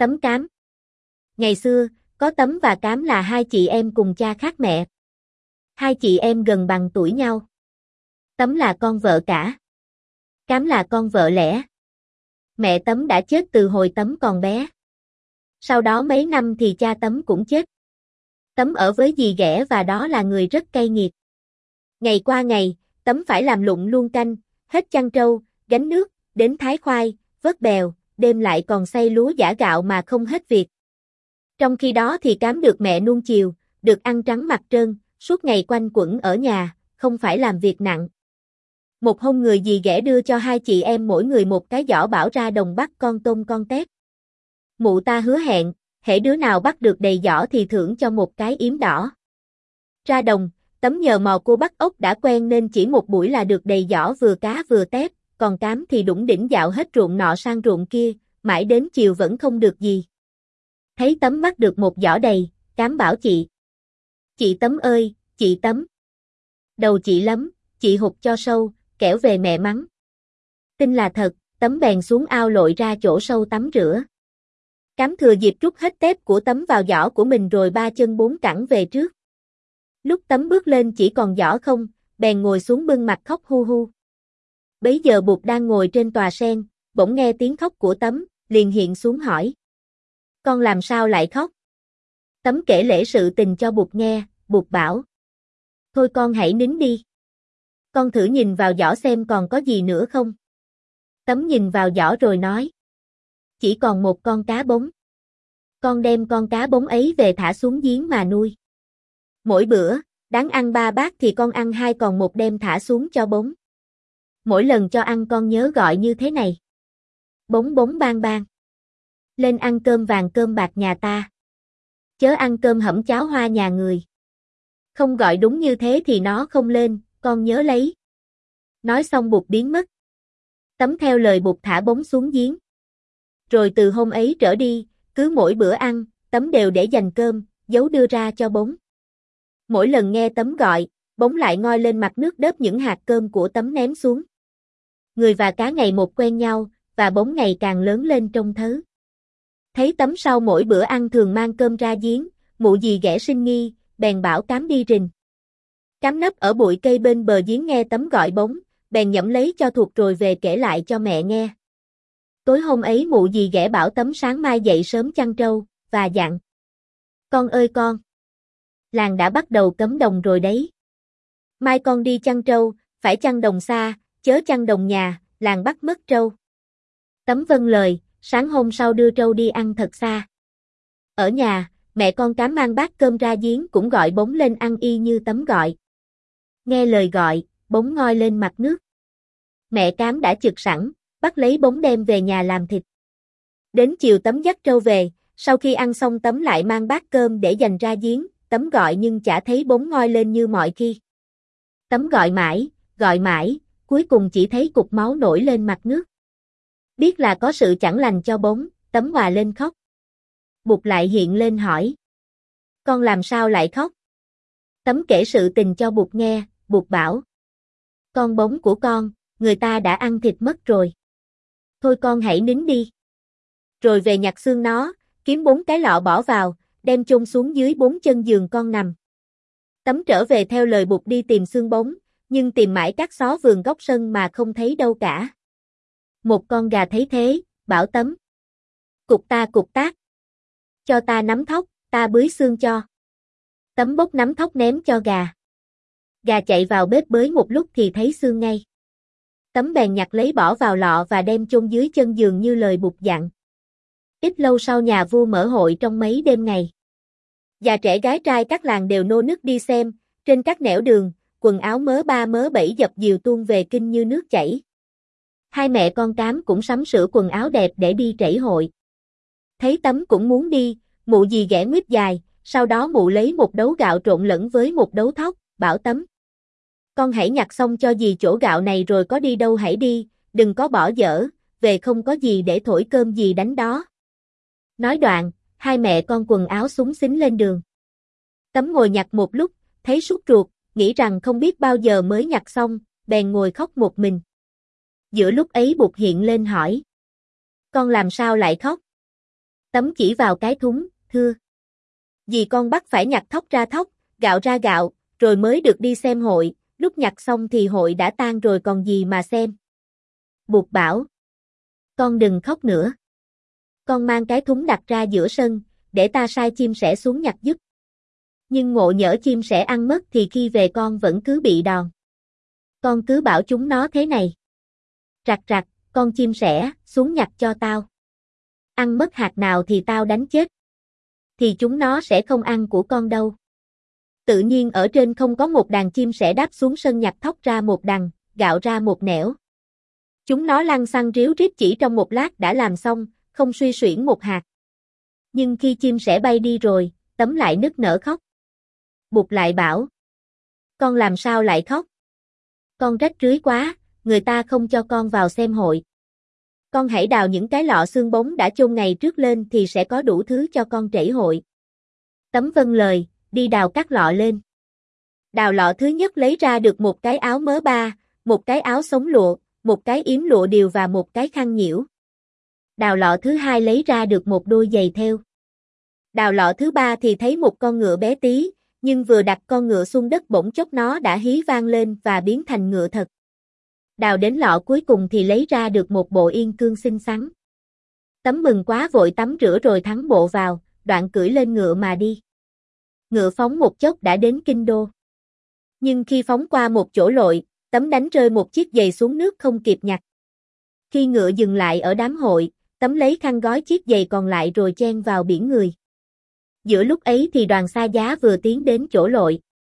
Tấm Cám. Ngày xưa, có Tấm và Cám là hai chị em cùng cha khác mẹ. Hai chị em gần bằng tuổi nhau. Tấm là con vợ cả. Cám là con vợ lẽ. Mẹ Tấm đã chết từ hồi Tấm còn bé. Sau đó mấy năm thì cha Tấm cũng chết. Tấm ở với dì ghẻ và đó là người rất cay nghiệt. Ngày qua ngày, Tấm phải làm lụng luôn canh, hết chăn trâu, gánh nước, đến thái khoai, vớt bèo, đêm lại còn xay lúa giã gạo mà không hết việc. Trong khi đó thì Cám được mẹ nuông chiều, được ăn trắng mặt trơn, suốt ngày quanh quẩn ở nhà, không phải làm việc nặng. Một hôm người dì ghẻ đưa cho hai chị em mỗi người một cái giỏ bảo ra đồng bắt con tôm con tép. Mụ ta hứa hẹn, hễ đứa nào bắt được đầy giỏ thì thưởng cho một cái yếm đỏ. Ra đồng, Tấm nhờ mò cô bắt ốc đã quen nên chỉ một buổi là được đầy giỏ vừa cá vừa tép, còn Cám thì đủng đỉnh dạo hết ruộng nọ sang ruộng kia, mãi đến chiều vẫn không được gì. Thấy Tấm bắt được một giỏ đầy, Cám bảo chị. Chị Tấm ơi, chị Tấm. Đầu chị lắm, chị hụt cho sâu, kẻo về mẹ mắng. Tin là thật, Tấm bèn xuống ao lội ra chỗ sâu tắm rửa. Cám thừa dịp trút hết tép của Tấm vào giỏ của mình rồi ba chân bốn cẳng về trước. Lúc Tấm bước lên chỉ còn giỏ không, bèn ngồi xuống bưng mặt khóc hu hu. Bấy giờ Bụt đang ngồi trên tòa sen, bỗng nghe tiếng khóc của Tấm, liền hiện xuống hỏi. Con làm sao lại khóc? Tấm kể lễ sự tình cho Bụt nghe, Bụt bảo. Thôi con hãy nín đi. Con thử nhìn vào giỏ xem còn có gì nữa không? Tấm nhìn vào giỏ rồi nói. Chỉ còn một con cá bống. Con đem con cá bống ấy về thả xuống giếng mà nuôi. Mỗi bữa, đáng ăn 3 bát thì con ăn 2 còn một đem thả xuống cho bống. Mỗi lần cho ăn con nhớ gọi như thế này. Bống bống bang bang. Lên ăn cơm vàng cơm bạc nhà ta. Chớ ăn cơm hẩm cháo hoa nhà người. Không gọi đúng như thế thì nó không lên, con nhớ lấy. Nói xong Bụt biến mất. Tấm theo lời Bụt thả bống xuống giếng. Rồi từ hôm ấy trở đi, cứ mỗi bữa ăn, Tấm đều để dành cơm, giấu đưa ra cho bống. Mỗi lần nghe Tấm gọi, bống lại ngoi lên mặt nước đớp những hạt cơm của Tấm ném xuống. Người và cá ngày một quen nhau, và bống ngày càng lớn lên trông thớ. Thấy Tấm sau mỗi bữa ăn thường mang cơm ra giếng, mụ dì ghẻ sinh nghi, bèn bảo Cám đi rình. Cám nấp ở bụi cây bên bờ giếng nghe Tấm gọi bống, bèn nhẩm lấy cho thuộc rồi về kể lại cho mẹ nghe. Tối hôm ấy mụ dì ghẻ bảo Tấm sáng mai dậy sớm chăn trâu, và dặn. Con ơi con! Làng đã bắt đầu cấm đồng rồi đấy. Mai con đi chăn trâu, phải chăn đồng xa, chớ chăn đồng nhà, làng bắt mất trâu. Tấm vâng lời, sáng hôm sau đưa trâu đi ăn thật xa. Ở nhà, mẹ con Cám mang bát cơm ra giếng cũng gọi bống lên ăn y như Tấm gọi. Nghe lời gọi, bống ngoi lên mặt nước. Mẹ Cám đã chực sẵn, bắt lấy bống đem về nhà làm thịt. Đến chiều Tấm dắt trâu về, sau khi ăn xong Tấm lại mang bát cơm để dành ra giếng, Tấm gọi nhưng chả thấy bống ngoi lên như mọi khi. Tấm gọi mãi, cuối cùng chỉ thấy cục máu nổi lên mặt nước. Biết là có sự chẳng lành cho bống, Tấm òa lên khóc. Bụt lại hiện lên hỏi. Con làm sao lại khóc? Tấm kể sự tình cho Bụt nghe, Bụt bảo. Con bống của con, người ta đã ăn thịt mất rồi. Thôi con hãy nín đi. Rồi về nhặt xương nó, kiếm 4 cái lọ bỏ vào, đem chôn xuống dưới 4 chân giường con nằm. Tấm trở về theo lời Bụt đi tìm xương bống, nhưng tìm mãi các xó vườn góc sân mà không thấy đâu cả. Một con gà thấy thế, bảo Tấm. Cục tác. Cho ta nắm thóc, ta bới xương cho. Tấm bốc nắm thóc ném cho gà. Gà chạy vào bếp bới một lúc thì thấy xương ngay. Tấm bèn nhặt lấy bỏ vào lọ và đem chôn dưới chân giường như lời Bụt dặn. Ít lâu sau nhà vua mở hội trong mấy đêm ngày. Già trẻ gái trai các làng đều nô nức đi xem, trên các nẻo đường, quần áo mớ 3 mớ 7 dập dìu tuôn về kinh như nước chảy. Hai mẹ con Cám cũng sắm sửa quần áo đẹp để đi trẩy hội. Thấy Tấm cũng muốn đi, mụ dì ghẻ nguyết dài, sau đó mụ lấy một đấu gạo trộn lẫn với một đấu thóc, bảo Tấm. Con hãy nhặt xong cho dì chỗ gạo này rồi có đi đâu hãy đi, đừng có bỏ dở, về không có gì để thổi cơm dì đánh đó. Nói đoạn, hai mẹ con quần áo xúng xính lên đường. Tấm ngồi nhặt một lúc, thấy sốt ruột, nghĩ rằng không biết bao giờ mới nhặt xong, bèn ngồi khóc một mình. Giữa lúc ấy Bụt hiện lên hỏi. Con làm sao lại khóc? Tấm chỉ vào cái thúng, thưa. Dì con bắt phải nhặt thóc ra thóc, gạo ra gạo, rồi mới được đi xem hội, lúc nhặt xong thì hội đã tan rồi còn gì mà xem. Bụt bảo. Con đừng khóc nữa. Con mang cái thúng đặt ra giữa sân, để ta sai chim sẻ xuống nhặt giúp. Nhưng ngộ nhỡ chim sẻ ăn mất thì khi về con vẫn cứ bị đòn. Con cứ bảo chúng nó thế này. Rặt rặt, con chim sẻ, xuống nhặt cho tao. Ăn mất hạt nào thì tao đánh chết. Thì chúng nó sẽ không ăn của con đâu. Tự nhiên ở trên không có một đàn chim sẻ đáp xuống sân nhặt thóc ra một đằng, gạo ra một nẻo. Chúng nó lăn xăng ríu rít chỉ trong một lát đã làm xong, không suy xuyển một hạt. Nhưng khi chim sẻ bay đi rồi, Tấm lại nức nở khóc. Bụt lại bảo. Con làm sao lại khóc? Con rách rưới quá, người ta không cho con vào xem hội. Con hãy đào những cái lọ xương bóng đã chôn ngày trước lên thì sẽ có đủ thứ cho con trẩy hội. Tấm vâng lời, đi đào các lọ lên. Đào lọ thứ nhất lấy ra được một cái áo mớ ba, một cái áo sống lụa, một cái yếm lụa điều và một cái khăn nhiễu. Đào lọ thứ hai lấy ra được một đôi giày thêu. Đào lọ thứ ba thì thấy một con ngựa bé tí, nhưng vừa đặt con ngựa xuống đất bỗng chốc nó đã hí vang lên và biến thành ngựa thật. Đào đến lọ cuối cùng thì lấy ra được một bộ yên cương xinh xắn. Tấm mừng quá vội tắm rửa rồi thắng bộ vào, đoạn cưỡi lên ngựa mà đi. Ngựa phóng một chốc đã đến kinh đô. Nhưng khi phóng qua một chỗ lội, Tấm đánh rơi một chiếc giày xuống nước không kịp nhặt. Khi ngựa dừng lại ở đám hội, Tấm lấy khăn gói chiếc giày còn lại rồi chen vào biển người. Giữa lúc ấy thì đoàn xa giá vừa tiến đến chỗ lội.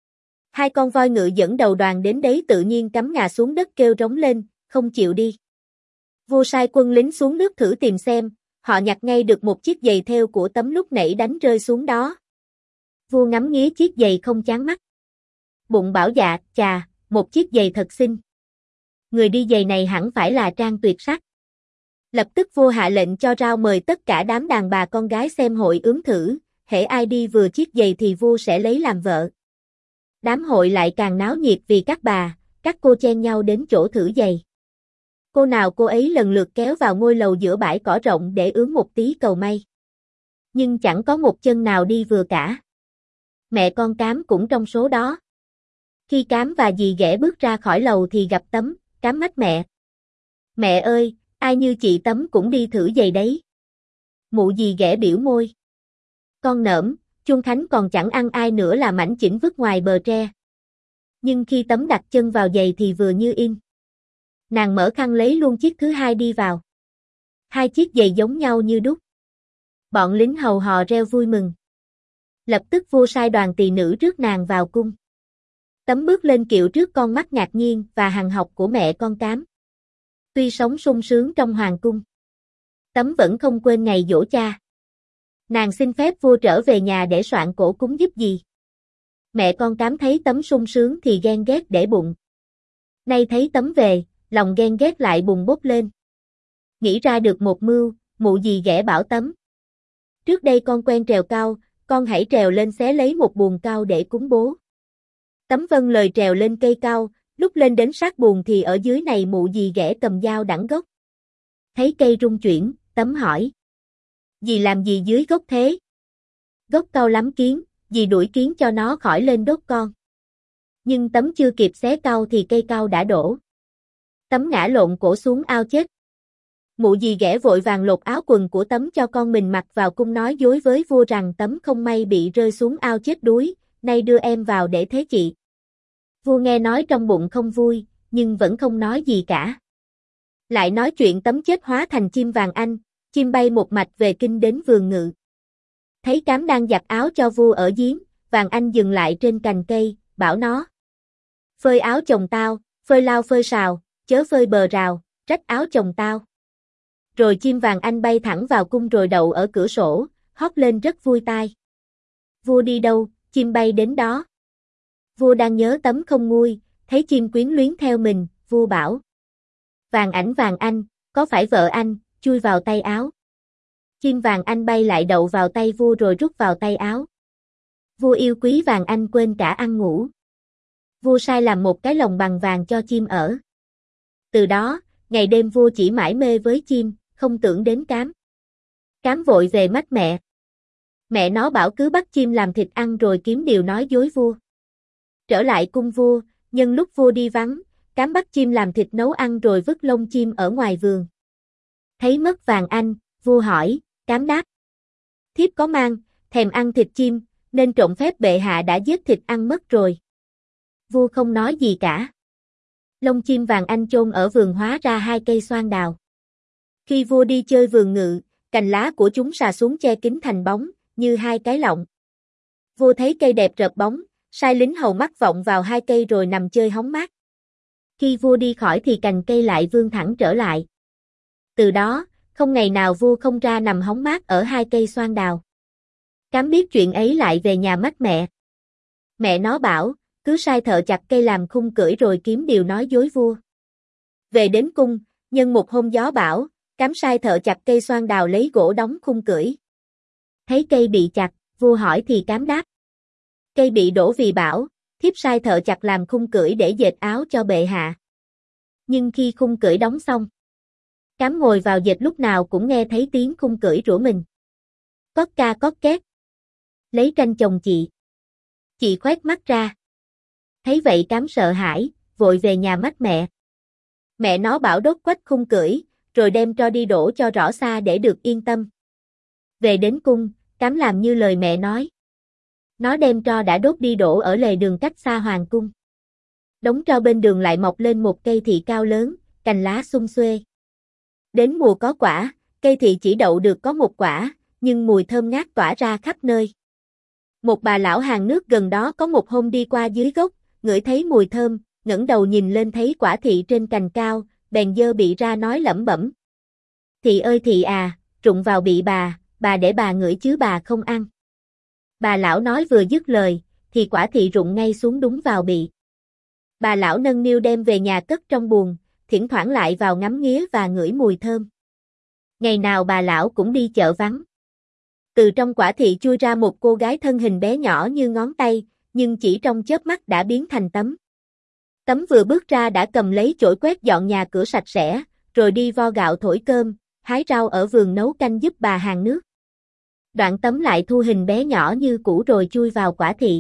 Hai con voi ngựa dẫn đầu đoàn đến đấy tự nhiên cắm ngà xuống đất kêu rống lên, không chịu đi. Vua sai quân lính xuống nước thử tìm xem, họ nhặt ngay được một chiếc giày thêu của Tấm lúc nãy đánh rơi xuống đó. Vua ngắm nghía chiếc giày không chán mắt. Bụng bảo dạ, chà, một chiếc giày thật xinh. Người đi giày này hẳn phải là trang tuyệt sắc. Lập tức vua hạ lệnh cho rao mời tất cả đám đàn bà con gái xem hội ướm thử, hễ ai đi vừa chiếc giày thì vua sẽ lấy làm vợ. Đám hội lại càng náo nhiệt vì các bà, các cô chen nhau đến chỗ thử giày. Cô nào cô ấy lần lượt kéo vào ngôi lầu giữa bãi cỏ rộng để ướm một tí cầu may. Nhưng chẳng có một chân nào đi vừa cả. Mẹ con Cám cũng trong số đó. Khi Cám và dì ghẻ bước ra khỏi lầu thì gặp Tấm, Cám mách mẹ. Mẹ ơi, ai như chị Tấm cũng đi thử giày đấy. Mụ dì ghẻ biểu môi. Con nỡm, Chuông Khánh còn chẳng ăn ai nữa là mảnh chỉnh vứt ngoài bờ tre. Nhưng khi Tấm đặt chân vào giày thì vừa như in. Nàng mở khăn lấy luôn chiếc thứ hai đi vào. Hai chiếc giày giống nhau như đúc. Bọn lính hầu hò reo vui mừng. Lập tức vua sai đoàn tỳ nữ rước nàng vào cung. Tấm bước lên kiệu trước con mắt ngạc nhiên và hằng học của mẹ con Cám. Tuy sống sung sướng trong hoàng cung, Tấm vẫn không quên ngày giỗ cha. Nàng xin phép vua trở về nhà để soạn cổ cúng giúp dì. Mẹ con Cám thấy Tấm sung sướng thì ghen ghét để bụng. Nay thấy Tấm về, lòng ghen ghét lại bùng bốc lên. Nghĩ ra được một mưu, mụ dì ghẻ bảo Tấm. Trước đây con quen trèo cao, con hãy trèo lên xé lấy một buồng cao để cúng bố. Tấm vâng lời trèo lên cây cao, lúc lên đến sát buồng thì ở dưới này mụ dì ghẻ cầm dao đẳng gốc. Thấy cây rung chuyển, Tấm hỏi. Dì làm gì dưới gốc thế? Gốc cao lắm kiến, dì đuổi kiến cho nó khỏi lên đốt con. Nhưng Tấm chưa kịp xé cao thì cây cao đã đổ. Tấm ngã lộn cổ xuống ao chết. Mụ dì ghẻ vội vàng lột áo quần của Tấm cho con mình mặc vào cung nói dối với vua rằng Tấm không may bị rơi xuống ao chết đuối, nay đưa em vào để thế chị. Vua nghe nói trong bụng không vui, nhưng vẫn không nói gì cả. Lại nói chuyện Tấm chết hóa thành chim vàng anh, chim bay một mạch về kinh đến vườn ngự. Thấy Cám đang giặt áo cho vua ở giếng, vàng anh dừng lại trên cành cây, bảo nó. Phơi áo chồng tao, phơi lao phơi sào, chớ phơi bờ rào, rách áo chồng tao. Rồi chim vàng anh bay thẳng vào cung rồi đậu ở cửa sổ, hót lên rất vui tai. Vua đi đâu, chim bay đến đó. Vua đang nhớ Tấm không nguôi, thấy chim quyến luyến theo mình, vua bảo. Vàng anh, có phải vợ anh, chui vào tay áo. Chim vàng anh bay lại đậu vào tay vua rồi rút vào tay áo. Vua yêu quý vàng anh quên cả ăn ngủ. Vua sai làm một cái lồng bằng vàng cho chim ở. Từ đó, ngày đêm vua chỉ mải mê với chim, không tưởng đến Cám. Cám vội về mách mẹ. Mẹ nó bảo cứ bắt chim làm thịt ăn rồi kiếm điều nói dối vua. Trở lại cung vua, nhân lúc vua đi vắng, Cám bắt chim làm thịt nấu ăn rồi vứt lông chim ở ngoài vườn. Thấy mất vàng anh, vua hỏi, Cám đáp. Thiếp có mang, thèm ăn thịt chim, nên trộm phép bệ hạ đã giết thịt ăn mất rồi. Vua không nói gì cả. Lông chim vàng anh chôn ở vườn hóa ra 2 cây xoan đào. Khi vua đi chơi vườn ngự, cành lá của chúng xà xuống che kín thành bóng, như 2 cái lọng. Vua thấy cây đẹp rợp bóng, sai lính hầu mắt vọng vào 2 cây rồi nằm chơi hóng mát. Khi vua đi khỏi thì cành cây lại vươn thẳng trở lại. Từ đó, không ngày nào vua không ra nằm hóng mát ở 2 cây xoan đào. Cám biết chuyện ấy lại về nhà mách mẹ. Mẹ nó bảo, cứ sai thợ chặt cây làm khung cưỡi rồi kiếm điều nói dối vua. Về đến cung, nhân một hôm gió bão, Cám sai thợ chặt cây xoan đào lấy gỗ đóng khung cưỡi. Thấy cây bị chặt, vua hỏi thì Cám đáp. Cây bị đổ vì bão, thiếp sai thợ chặt làm khung cưỡi để dệt áo cho bệ hạ. Nhưng khi khung cưỡi đóng xong, Cám ngồi vào dệt lúc nào cũng nghe thấy tiếng khung cưỡi rủa mình. Cót ca cót két. Lấy canh chồng chị. Chị khoét mắt ra. Thấy vậy Cám sợ hãi, vội về nhà mách mẹ. Mẹ nó bảo đốt quách khung cưỡi, rồi đem tro đi đổ cho rõ xa để được yên tâm. Về đến cung, Cám làm như lời mẹ nói. Nó đem tro đã đốt đi đổ ở lề đường cách xa hoàng cung. Đống tro bên đường lại mọc lên một cây thị cao lớn, cành lá sum xuê. Đến mùa có quả, cây thị chỉ đậu được có 1 quả, nhưng mùi thơm ngát tỏa ra khắp nơi. Một bà lão hàng nước gần đó có một hôm đi qua dưới gốc, ngửi thấy mùi thơm, ngẩng đầu nhìn lên thấy quả thị trên cành cao, bèn giơ bị ra nói lẩm bẩm. Thị ơi thị à, rụng vào bị bà để bà ngửi chứ bà không ăn. Bà lão nói vừa dứt lời, thì quả thị rụng ngay xuống đúng vào bị. Bà lão nâng niu đem về nhà cất trong buồng, thỉnh thoảng lại vào ngắm nghía và ngửi mùi thơm. Ngày nào bà lão cũng đi chợ vắng. Từ trong quả thị chui ra một cô gái thân hình bé nhỏ như ngón tay, nhưng chỉ trong chớp mắt đã biến thành Tấm. Tấm vừa bước ra đã cầm lấy chổi quét dọn nhà cửa sạch sẽ, rồi đi vo gạo thổi cơm, hái rau ở vườn nấu canh giúp bà hàng nước. Đoạn Tấm lại thu hình bé nhỏ như cũ rồi chui vào quả thị.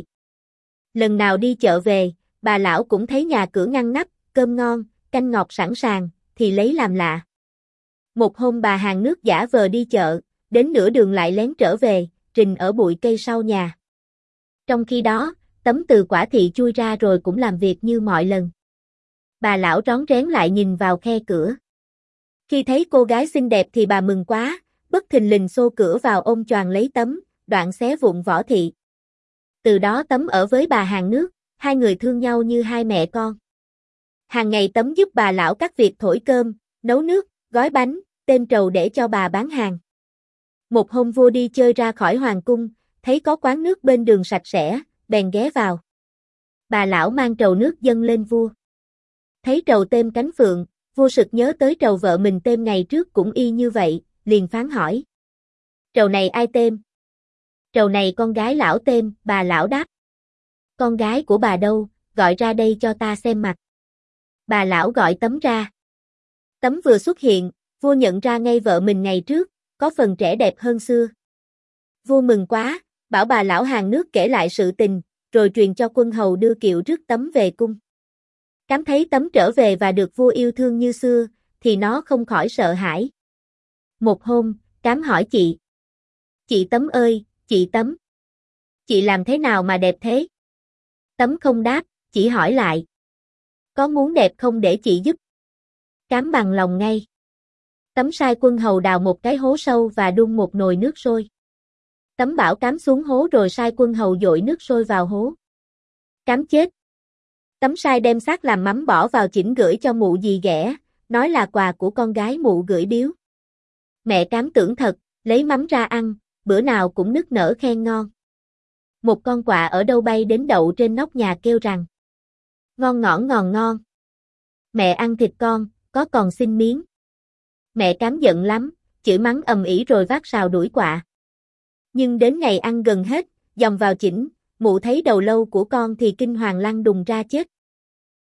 Lần nào đi chợ về, bà lão cũng thấy nhà cửa ngăn nắp, cơm ngon, canh ngọt sẵn sàng, thì lấy làm lạ. Một hôm bà hàng nước giả vờ đi chợ, đến nửa đường lại lén trở về, trình ở bụi cây sau nhà. Trong khi đó, Tấm từ quả thị chui ra rồi cũng làm việc như mọi lần. Bà lão rón rén lại nhìn vào khe cửa. Khi thấy cô gái xinh đẹp thì bà mừng quá, bất thình lình xô cửa vào ôm choàng lấy Tấm, đoạn xé vụn vỏ thị. Từ đó Tấm ở với bà hàng nước, 2 người thương nhau như 2 mẹ con. Hàng ngày Tấm giúp bà lão các việc thổi cơm, nấu nước, gói bánh, tên trầu để cho bà bán hàng. Một hôm vua đi chơi ra khỏi hoàng cung, thấy có quán nước bên đường sạch sẽ, bèn ghé vào. Bà lão mang trầu nước dâng lên vua. Thấy trầu têm cánh phượng, vua sực nhớ tới trầu vợ mình têm ngày trước cũng y như vậy, liền phán hỏi. Trầu này ai têm? Trầu này con gái lão têm, bà lão đáp. Con gái của bà đâu, gọi ra đây cho ta xem mặt. Bà lão gọi Tấm ra. Tấm vừa xuất hiện, vua nhận ra ngay vợ mình ngày trước, có phần trẻ đẹp hơn xưa. Vua mừng quá, bảo bà lão hàng nước kể lại sự tình, rồi truyền cho quân hầu đưa kiệu rước Tấm về cung. Cám thấy Tấm trở về và được vua yêu thương như xưa, thì nó không khỏi sợ hãi. Một hôm, Cám hỏi chị. Chị Tấm ơi, chị Tấm. Chị làm thế nào mà đẹp thế? Tấm không đáp, chỉ hỏi lại. Có muốn đẹp không để chị giúp? Cám bằng lòng ngay. Tấm sai quân hầu đào một cái hố sâu và đun một nồi nước sôi. Tấm bảo Cám xuống hố rồi sai quân hầu dội nước sôi vào hố. Cám chết. Tấm sai đem xác làm mắm bỏ vào chỉnh gửi cho mụ dì ghẻ, nói là quà của con gái mụ gửi biếu. Mẹ Cám tưởng thật, lấy mắm ra ăn, bữa nào cũng nức nở khen ngon. Một con quạ ở đâu bay đến đậu trên nóc nhà kêu rằng ngon ngon ngon. Mẹ ăn thịt con, có còn xin miếng. Mẹ Cám giận lắm, chửi mắng ầm ĩ rồi vác sào đuổi quạ. Nhưng đến ngày ăn gần hết, dòng vào chỉnh, mụ thấy đầu lâu của con thì kinh hoàng lăn đùng ra chết.